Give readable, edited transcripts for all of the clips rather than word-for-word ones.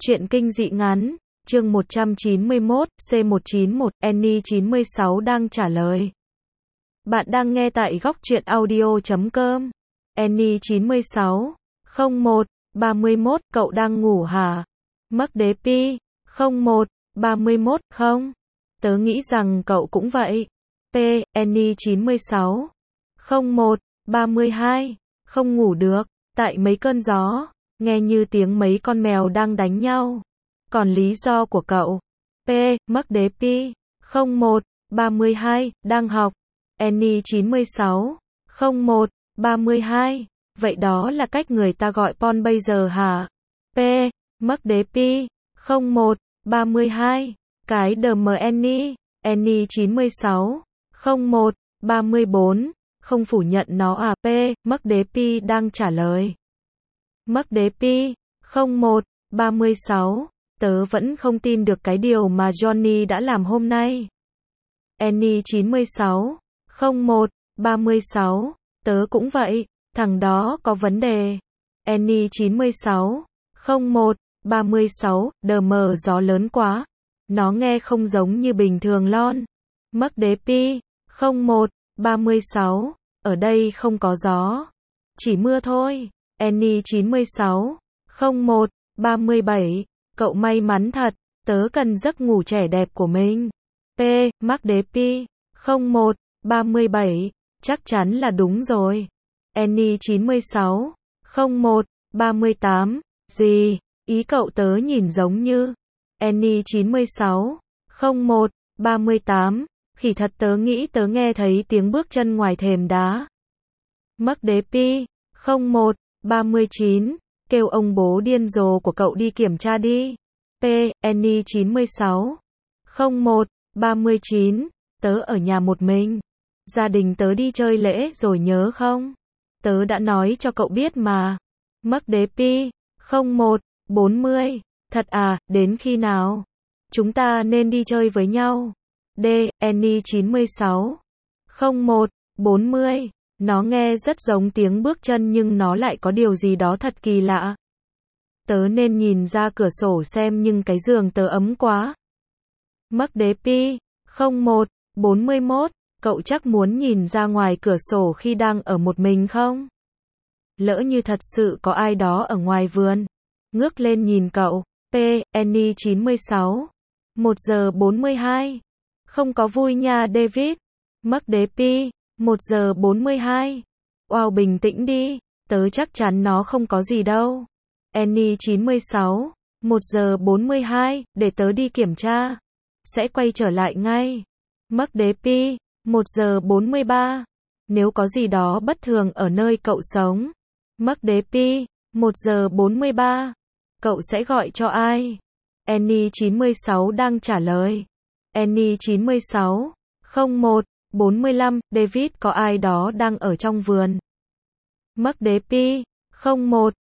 Truyện kinh dị ngắn, chương 191, C191, Annie 96 đang trả lời. Bạn đang nghe tại góc truyện audio.com. Annie 96, 01, 31, cậu đang ngủ hả? Mắc đế pi, 01, 31, không? Tớ nghĩ rằng cậu cũng vậy. P, Annie 96, 01, 32, không ngủ được, tại mấy cơn gió, nghe như tiếng mấy con mèo đang đánh nhau. Còn lý do của cậu? P, mắc đế pi, 01, 32, đang học. Annie 96, 01, 32, vậy đó là cách người ta gọi Pon bây giờ hả? P, mắc đế pi, 01, 32, cái đờm Annie, Annie 96, 01, 34, không phủ nhận nó à? P, mắc đế pi đang trả lời. Mắc đế pi, 01, 36, tớ vẫn không tin được cái điều mà Johnny đã làm hôm nay. Annie 96, 01, 36, tớ cũng vậy, thằng đó có vấn đề. Annie 96, 01, 36, đờ mờ gió lớn quá. Nó nghe không giống như bình thường lon. Mắc đế pi, 01, 36, ở đây không có gió. Chỉ mưa thôi. Annie 96, 01, 37, cậu may mắn thật, tớ cần giấc ngủ trẻ đẹp của mình. P, mắc đế pi, 01, 37, chắc chắn là đúng rồi. Annie 96, 01, 38, gì? Ý cậu tớ nhìn giống như. Annie 96, 01, 38, khỉ thật tớ nghĩ tớ nghe thấy tiếng bước chân ngoài thềm đá. Mắc đế pi, 01, 39, kêu ông bố điên rồ của cậu đi kiểm tra đi. P, Annie 96, 01, 39, tớ ở nhà một mình. Gia đình tớ đi chơi lễ rồi nhớ không? Tớ đã nói cho cậu biết mà. Mắc đế pi, 01, 40, thật à, đến khi nào? Chúng ta nên đi chơi với nhau. D, Annie 96, 01, 40, nó nghe rất giống tiếng bước chân nhưng nó lại có điều gì đó thật kỳ lạ. Tớ nên nhìn ra cửa sổ xem nhưng cái giường tớ ấm quá. Mắc đế pi, 01, 41, cậu chắc muốn nhìn ra ngoài cửa sổ khi đang ở một mình không? Lỡ như thật sự có ai đó ở ngoài vườn. Ngước lên nhìn cậu. P, Annie 96, 1 giờ 42. Không có vui nha David. Mắc đế pi, 1 giờ 42. Wow, bình tĩnh đi, tớ chắc chắn nó không có gì đâu. Annie 96, 1 giờ 42, để tớ đi kiểm tra. Sẽ quay trở lại ngay. Mắc đế pi, 1 giờ 43. Nếu có gì đó bất thường ở nơi cậu sống. Mắc đế pi, 1 giờ 43. Cậu sẽ gọi cho ai? Annie 96 đang trả lời. Annie 96, 01, 45, David có ai đó đang ở trong vườn. Mắc đế pi, 01,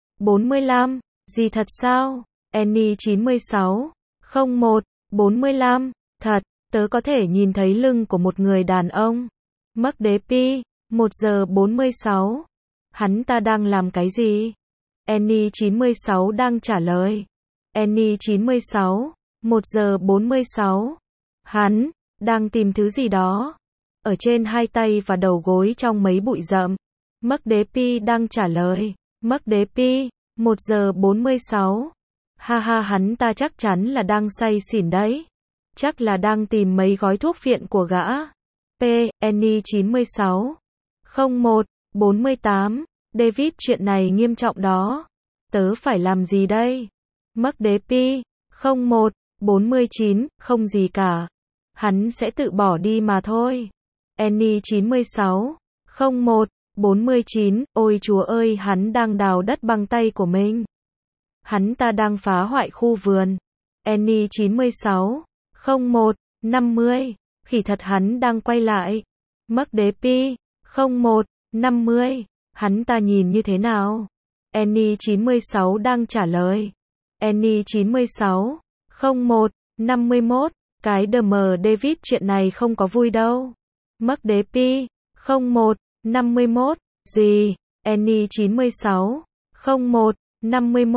45, gì thật sao? Annie 96, 01, 45, thật, tớ có thể nhìn thấy lưng của một người đàn ông. Mắc đế pi, 1 giờ 46, hắn ta đang làm cái gì? Annie 96 đang trả lời. Annie 96, 1 giờ 46, hắn đang tìm thứ gì đó ở trên hai tay và đầu gối trong mấy bụi rậm. Mắc đế pi đang trả lời. Mắc đế pi, 1 giờ 46. Ha ha, hắn ta chắc chắn là đang say xỉn đấy. Chắc là đang tìm mấy gói thuốc phiện của gã. P, Annie 96, 01, 48. David, chuyện này nghiêm trọng đó. Tớ phải làm gì đây? Mắc đế pi, 01, 49, không gì cả. Hắn sẽ tự bỏ đi mà thôi. Annie 96, 01, 49, ôi chúa ơi, hắn đang đào đất bằng tay của mình. Hắn ta đang phá hoại khu vườn. Annie 96, 01, 50, khỉ thật hắn đang quay lại. Mắc đế pi, 01, 50, hắn ta nhìn như thế nào? Annie 96 đang trả lời. Annie 96, 01, 51, cái đờm David, chuyện này không có vui đâu. Mắc đế pi, 01, 51, gì? Annie 96, 01, 51,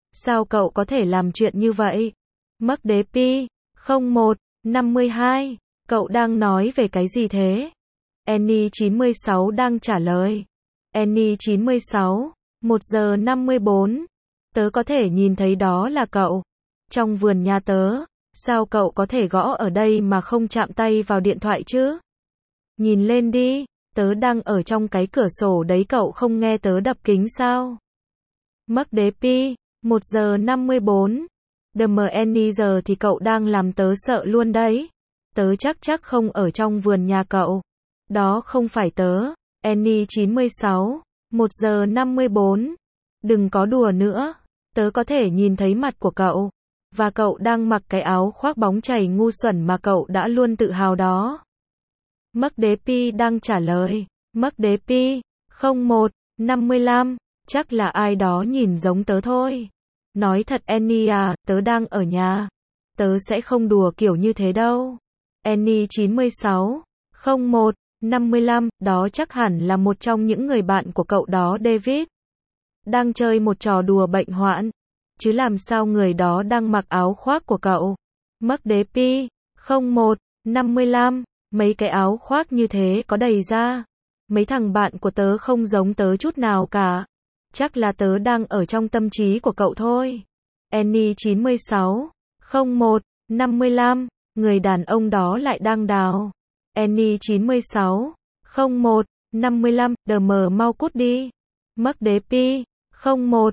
Sao cậu có thể làm chuyện như vậy? Mất đế pi. 01, 52. Cậu đang nói về cái gì thế? Annie 96 đang trả lời. Annie 96. 1 giờ 54. Tớ có thể nhìn thấy đó là cậu. Trong vườn nhà tớ. Sao cậu có thể gõ ở đây mà không chạm tay vào điện thoại chứ? Nhìn lên đi. Tớ đang ở trong cái cửa sổ đấy, cậu không nghe tớ đập kính sao? Mất đế pi. 1 giờ 54. Annie giờ thì cậu đang làm tớ sợ luôn đấy. Tớ chắc không ở trong vườn nhà cậu. Đó không phải tớ. Annie 96. 1 giờ 54. Đừng có đùa nữa. Tớ có thể nhìn thấy mặt của cậu. Và cậu đang mặc cái áo khoác bóng chảy ngu xuẩn mà cậu đã luôn tự hào đó. Mất đế pi đang trả lời. Mất đế pi. 01, 55. Chắc là ai đó nhìn giống tớ thôi. Nói thật Annie à, tớ đang ở nhà. Tớ sẽ không đùa kiểu như thế đâu. Annie 96. 01, 55. Đó chắc hẳn là một trong những người bạn của cậu đó David. Đang chơi một trò đùa bệnh hoạn. Chứ làm sao người đó đang mặc áo khoác của cậu. Mất đế pi. 01, 55. Mấy cái áo khoác như thế có đầy ra. Mấy thằng bạn của tớ không giống tớ chút nào cả. Chắc là tớ đang ở trong tâm trí của cậu thôi. Annie 96. 01, 55. Người đàn ông đó lại đang đào. Annie 96. 01, 55. Mau cút đi. Mất đế pi. 01,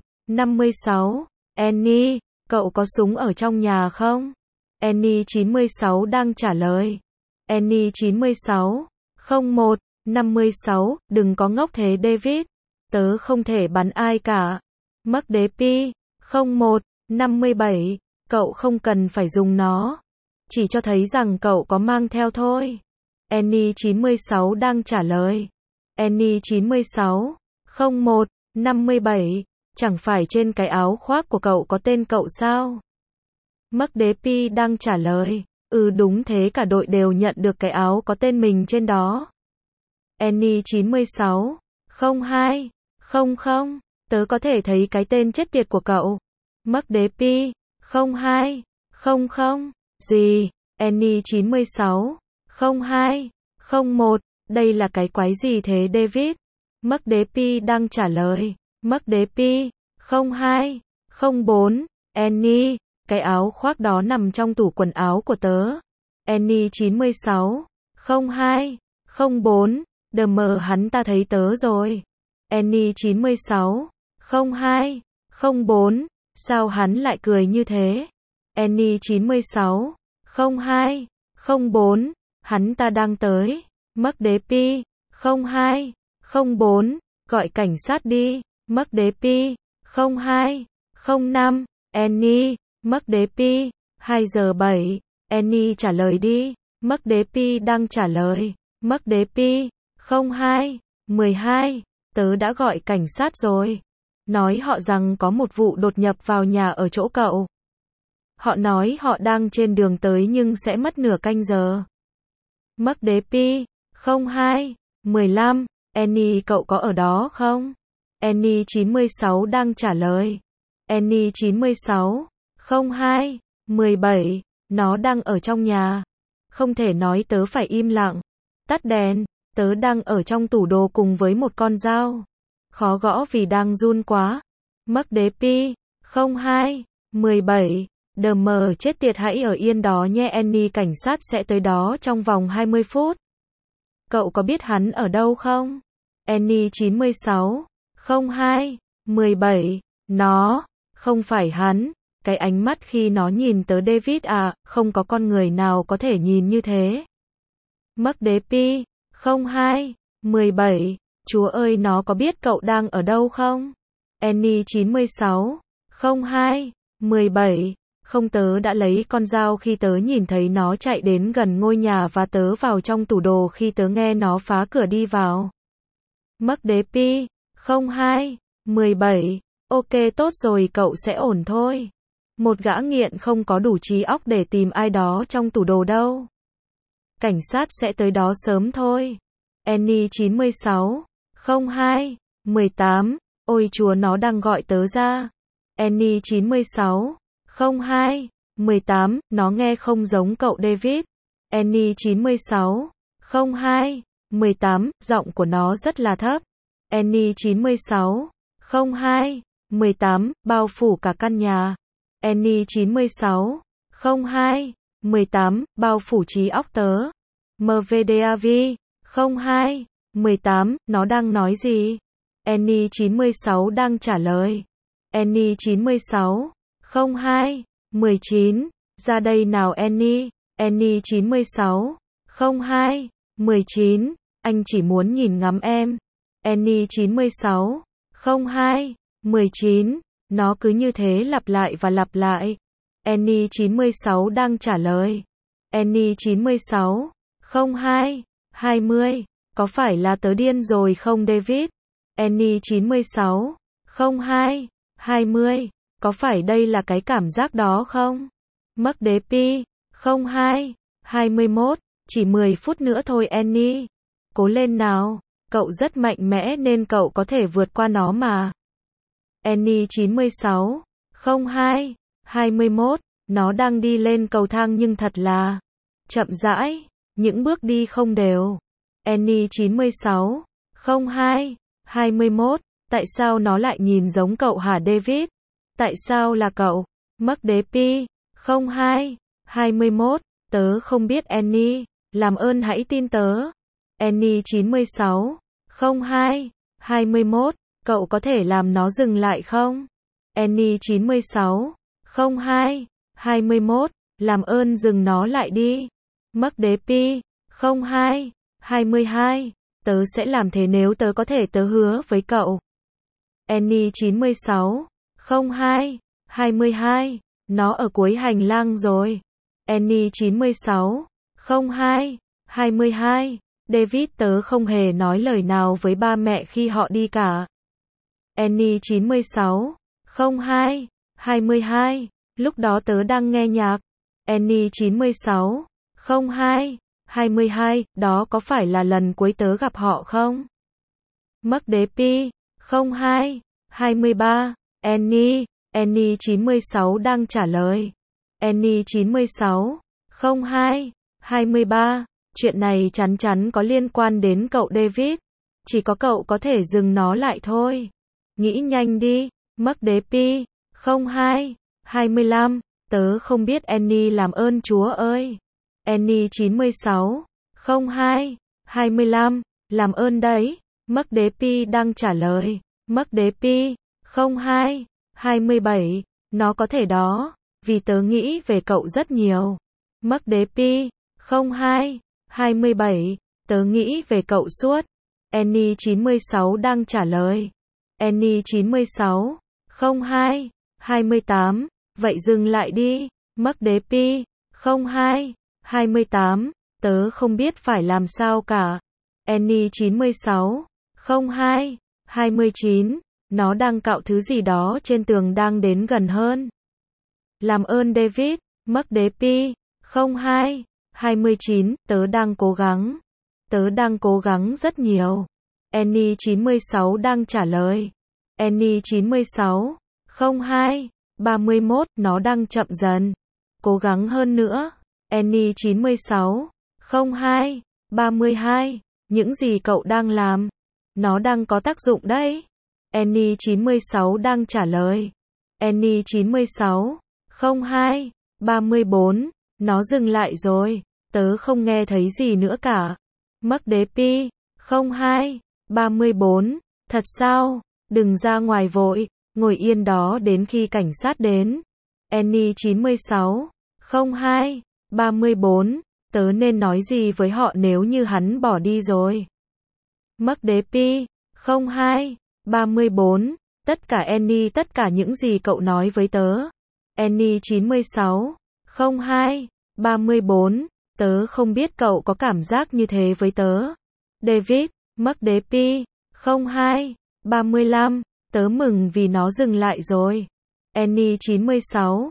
56. Annie, cậu có súng ở trong nhà không? Annie 96 đang trả lời. Annie 96. 01, 56. Đừng có ngốc thế David. Tớ không thể bắn ai cả. Mất đế pi. 01, 57. Cậu không cần phải dùng nó. Chỉ cho thấy rằng cậu có mang theo thôi. Annie 96 đang trả lời. Annie 96. 01, 57. Chẳng phải trên cái áo khoác của cậu có tên cậu sao? Mất đế pi đang trả lời. Đúng thế, cả đội đều nhận được cái áo có tên mình trên đó. Annie 96. 02. 00. Tớ có thể thấy cái tên chết tiệt của cậu. Mất đế pi. 02. 00. Gì? Annie 96. 02. 01. Đây là cái quái gì thế David? Mất đế pi đang trả lời. Mất đế pi. 02. 04. Annie, cái áo khoác đó nằm trong tủ quần áo của tớ. Annie 96. 02. 04. Hắn ta thấy tớ rồi. Annie 96. 02. 04. Sao hắn lại cười như thế? Annie 96. 02. 04. Hắn ta đang tới. Mất đế pi. 02. 04. Gọi cảnh sát đi. Mất đế pi. 02. 05. Annie. Mất đế pi. 2 giờ 7. Annie trả lời đi. Mất đế pi đang trả lời. Mất đế pi. 02. 12. Tớ đã gọi cảnh sát rồi. Nói họ rằng có một vụ đột nhập vào nhà ở chỗ cậu. Họ nói họ đang trên đường tới nhưng sẽ mất nửa canh giờ. Mất đế pi. 02. 15. Annie, cậu có ở đó không? Annie 96 đang trả lời. Annie 96. 02. 17. Nó đang ở trong nhà. Không thể nói tớ phải im lặng. Tắt đèn. Tớ đang ở trong tủ đồ cùng với một con dao. Khó gõ vì đang run quá. Mất đế pi. 02. 17. Chết tiệt, hãy ở yên đó nhé Annie, cảnh sát sẽ tới đó trong vòng 20 phút. Cậu có biết hắn ở đâu không? Annie 96. 02. 17. Nó, không phải hắn. Cái ánh mắt khi nó nhìn tớ David à, không có con người nào có thể nhìn như thế. Mất đế pi. 02. 17. Chúa ơi, nó có biết cậu đang ở đâu không? Annie 96. 02. 17. Không, tớ đã lấy con dao khi tớ nhìn thấy nó chạy đến gần ngôi nhà và tớ vào trong tủ đồ khi tớ nghe nó phá cửa đi vào. Mất đế pi. 02. 17. Ok, tốt rồi, cậu sẽ ổn thôi. Một gã nghiện không có đủ trí óc để tìm ai đó trong tủ đồ đâu. Cảnh sát sẽ tới đó sớm thôi. Annie 96. 02. 18. Ôi chúa, nó đang gọi tớ ra. Annie 96, 02, 18, nó nghe không giống cậu David. Annie 96, 02, 18, giọng của nó rất là thấp. Annie 96, 02, 18, bao phủ cả căn nhà. Annie 96, 02, 18, bao phủ trí óc tớ. MVDAV, 02, 18, nó đang nói gì? Annie 96 đang trả lời. Annie 96, 02, 19, ra đây nào Annie. Annie 96, 02, 19, anh chỉ muốn nhìn ngắm em. Annie 96, 02, 19, nó cứ như thế lặp lại và lặp lại. Annie 96 đang trả lời. Annie 96, 02, 20, có phải là tớ điên rồi không David? Annie 96, 02, 20, có phải đây là cái cảm giác đó không? Mắc đế pi, 02, 21, chỉ 10 phút nữa thôi Annie. Cố lên nào, cậu rất mạnh mẽ nên cậu có thể vượt qua nó mà. Annie 96, 02, 21, nó đang đi lên cầu thang nhưng thật là chậm rãi, những bước đi không đều. Annie 96, 02, 21, tại sao nó lại nhìn giống cậu hả David? Tại sao là cậu? Mắc đế pi, 02, 21, tớ không biết Annie, làm ơn hãy tin tớ. Annie 96, 02, 21, cậu có thể làm nó dừng lại không? Annie 96, 02, 21, làm ơn dừng nó lại đi. Mắc đế pi, 02, 22, tớ sẽ làm thế nếu tớ có thể tớ hứa với cậu. Annie 96, 02, 22, nó ở cuối hành lang rồi. Annie 96, 02, 22, David tớ không hề nói lời nào với ba mẹ khi họ đi cả. Annie 96, 02, 22, lúc đó tớ đang nghe nhạc. Annie 96, 02, 22, đó có phải là lần cuối tớ gặp họ không? Mắc đế pi, 02, 23, Annie, Annie 96 đang trả lời. Annie 96, 02, 23, chuyện này chắn chắn có liên quan đến cậu David. Chỉ có cậu có thể dừng nó lại thôi. Nghĩ nhanh đi, mắc đế pi, 02, 25, tớ không biết Annie làm ơn Chúa ơi. Annie 96, 02, 25, làm ơn đấy, mắc đế pi đang trả lời. Mắc đế pi, 02, 27, nó có thể đó, vì tớ nghĩ về cậu rất nhiều. Mắc đế pi, 02, 27, tớ nghĩ về cậu suốt. Annie 96 đang trả lời. Annie 96, 02, 28, vậy dừng lại đi, mắc đế pi, 02, 28, tớ không biết phải làm sao cả. Annie 96, 02, 29, nó đang cạo thứ gì đó trên tường đang đến gần hơn. Làm ơn David, mắc đế pi, 02, 29, tớ đang cố gắng. Tớ đang cố gắng rất nhiều. Annie 96 đang trả lời. Annie 96, 02, 31, nó đang chậm dần. Cố gắng hơn nữa. Annie 96, 02, 32, những gì cậu đang làm? Nó đang có tác dụng đấy. Annie 96 đang trả lời. Annie 96, 02, 34, nó dừng lại rồi. Tớ không nghe thấy gì nữa cả. Mắc đế pi, 02, 34, thật sao? Đừng ra ngoài vội, ngồi yên đó đến khi cảnh sát đến. Annie 96, 02, 34, tớ nên nói gì với họ nếu như hắn bỏ đi rồi? Mắc đế pi, 02, 34, tất cả Annie, tất cả những gì cậu nói với tớ. Annie 96, 02, 34, tớ không biết cậu có cảm giác như thế với tớ. David, mắc đế pi, 02, 35, tớ mừng vì nó dừng lại rồi. Annie 96,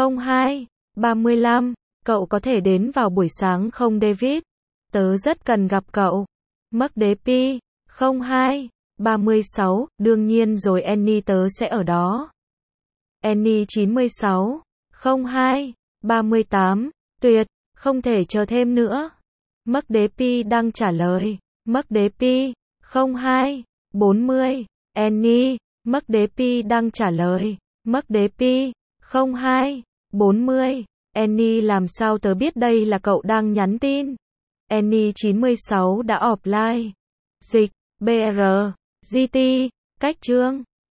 02, 35, cậu có thể đến vào buổi sáng không David? Tớ rất cần gặp cậu. Mắc đế pi, 02, 36, đương nhiên rồi Annie tớ sẽ ở đó. Annie 96, 02, 38, tuyệt, không thể chờ thêm nữa. Mắc đế pi đang trả lời. Mắc đế pi, 02, 40, Annie, Mắc đế pi đang trả lời. Mắc đế pi, 02, 40, Annie làm sao tớ biết đây là cậu đang nhắn tin? Annie 96 đã offline. Dịch, BR, GT, cách chương.